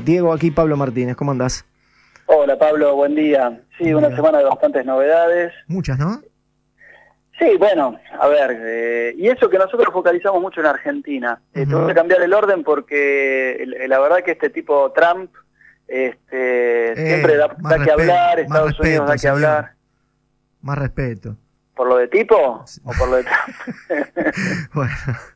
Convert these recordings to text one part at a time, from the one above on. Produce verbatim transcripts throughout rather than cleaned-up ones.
Diego, aquí Pablo Martínez, ¿cómo andás? Hola Pablo, buen día. Sí, Buen una día. semana de bastantes novedades. Muchas, ¿no? Sí, bueno, a ver, eh, y eso que nosotros focalizamos mucho en Argentina. Eh, Uh-huh. Te voy a cambiar el orden porque eh, la verdad que este tipo Trump este, Eh, siempre da, más da que respeto, hablar, más Estados respeto, Unidos da que señor. hablar. Más respeto. ¿Por lo de tipo Sí. o por lo de Trump? Bueno.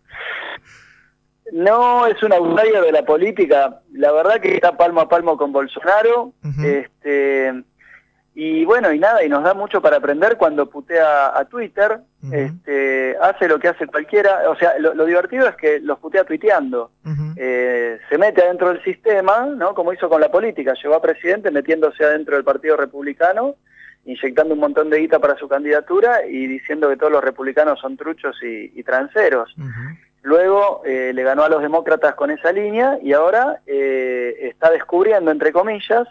No, es un outsider de la política. La verdad que está palmo a palmo con Bolsonaro. Uh-huh. Este... Y bueno, y nada, y nos da mucho para aprender cuando putea a Twitter, Uh-huh. este, hace lo que hace cualquiera, o sea, lo, lo divertido es que los putea tuiteando, Uh-huh. eh, se mete adentro del sistema, ¿no? Como hizo con la política, llegó a presidente metiéndose adentro del Partido Republicano, inyectando un montón de guita para su candidatura y diciendo que todos los republicanos son truchos y, y transeros. Uh-huh. Luego eh, le ganó a los demócratas con esa línea y ahora eh, está descubriendo, entre comillas,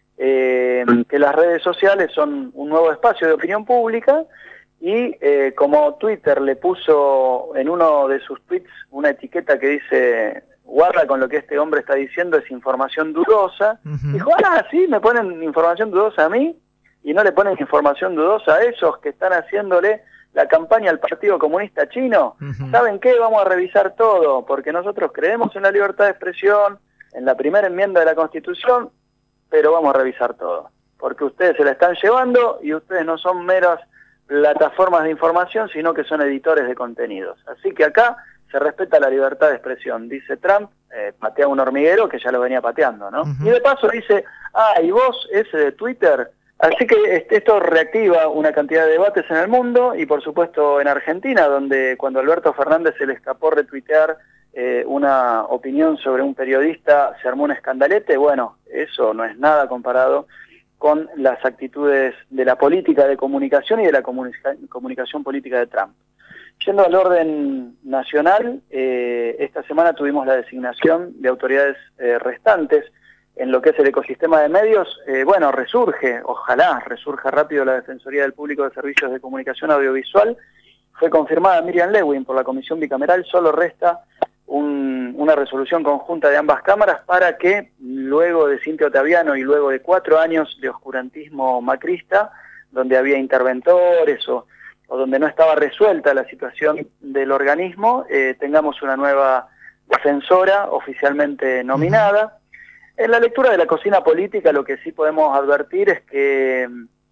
Eh, que las redes sociales son un nuevo espacio de opinión pública y eh, como Twitter le puso en uno de sus tweets una etiqueta que dice guarda con lo que este hombre está diciendo, es información dudosa, Uh-huh. dijo, ah, sí, me ponen información dudosa a mí y no le ponen información dudosa a esos que están haciéndole la campaña al Partido Comunista Chino. Uh-huh. ¿Saben qué? Vamos a revisar todo, porque nosotros creemos en la libertad de expresión, en la primera enmienda de la Constitución, pero vamos a revisar todo, porque ustedes se la están llevando y ustedes no son meras plataformas de información, sino que son editores de contenidos. Así que acá se respeta la libertad de expresión, dice Trump, eh, patea un hormiguero que ya lo venía pateando, ¿no? Uh-huh. Y de paso dice, ah, y vos, ese de Twitter. Así que esto reactiva una cantidad de debates en el mundo y por supuesto en Argentina, donde cuando Alberto Fernández se le escapó retuitear Eh, una opinión sobre un periodista, se armó un escandalete. Bueno, eso no es nada comparado con las actitudes de la política de comunicación y de la comunica comunicación política de Trump. Yendo al orden nacional, eh, esta semana tuvimos la designación de autoridades eh, restantes en lo que es el ecosistema de medios. Eh, bueno, resurge, ojalá resurja rápido la Defensoría del Público de Servicios de Comunicación Audiovisual. Fue confirmada Miriam Lewin por la Comisión Bicameral, solo resta Un, una resolución conjunta de ambas cámaras para que luego de Cintia Ottaviano y luego de cuatro años de oscurantismo macrista, donde había interventores o, o donde no estaba resuelta la situación del organismo, eh, tengamos una nueva defensora oficialmente nominada. En la lectura de la cocina política lo que sí podemos advertir es que,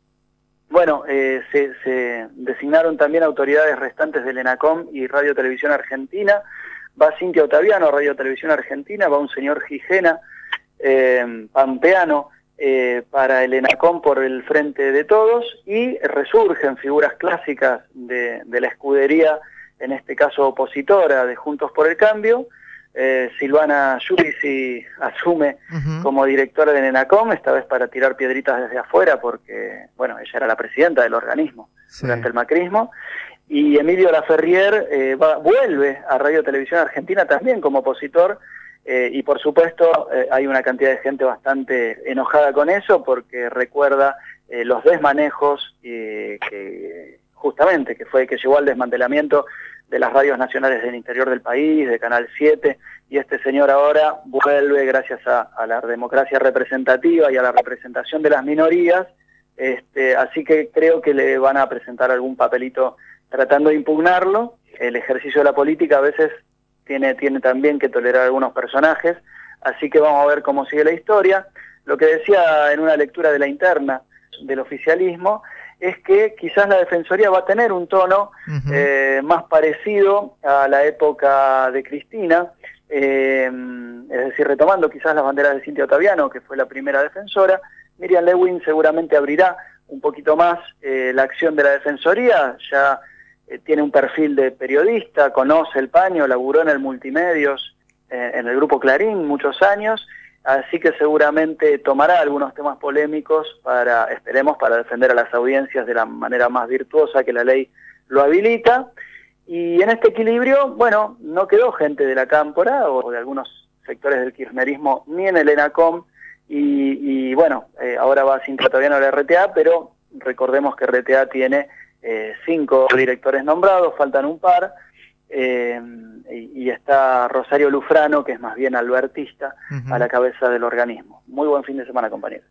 bueno, eh, se, se designaron también autoridades restantes del ENACOM y Radio Televisión Argentina. Va Cintia Ottaviano, Radio Televisión Argentina, va un señor Gijena, eh, pampeano, eh, para el ENACOM por el Frente de Todos, y resurgen figuras clásicas de, de la escudería, en este caso opositora de Juntos por el Cambio. Eh, Silvana Giudici asume uh-huh. como directora del ENACOM, esta vez para tirar piedritas desde afuera, porque, bueno, ella era la presidenta del organismo sí. durante el macrismo. Y Emilio Laferrier eh, va, vuelve a Radio Televisión Argentina también como opositor, eh, y por supuesto eh, hay una cantidad de gente bastante enojada con eso, porque recuerda eh, los desmanejos eh, que justamente que fue que llevó al desmantelamiento de las radios nacionales del interior del país, de Canal siete, y este señor ahora vuelve gracias a, a la democracia representativa y a la representación de las minorías, este, así que creo que le van a presentar algún papelito tratando de impugnarlo. El ejercicio de la política a veces tiene, tiene también que tolerar algunos personajes, así que vamos a ver cómo sigue la historia. Lo que decía en una lectura de la interna del oficialismo es que quizás la Defensoría va a tener un tono uh-huh. eh, más parecido a la época de Cristina, eh, es decir, retomando quizás las banderas de Cintia Ottaviano, que fue la primera defensora. Miriam Lewin seguramente abrirá un poquito más eh, la acción de la Defensoría, ya eh, tiene un perfil de periodista, conoce el paño, laburó en el Multimedios, eh, en el Grupo Clarín muchos años, así que seguramente tomará algunos temas polémicos para, esperemos, para defender a las audiencias de la manera más virtuosa que la ley lo habilita. Y en este equilibrio, bueno, no quedó gente de la Cámpora o de algunos sectores del kirchnerismo ni en el ENACOM, y, y bueno, eh, ahora va Cintia Ottaviano a la R T A, pero recordemos que R T A tiene eh, cinco directores nombrados, faltan un par, eh, y, y está Rosario Lufrano, que es más bien albertista, uh-huh. a la cabeza del organismo. Muy buen fin de semana, compañeros.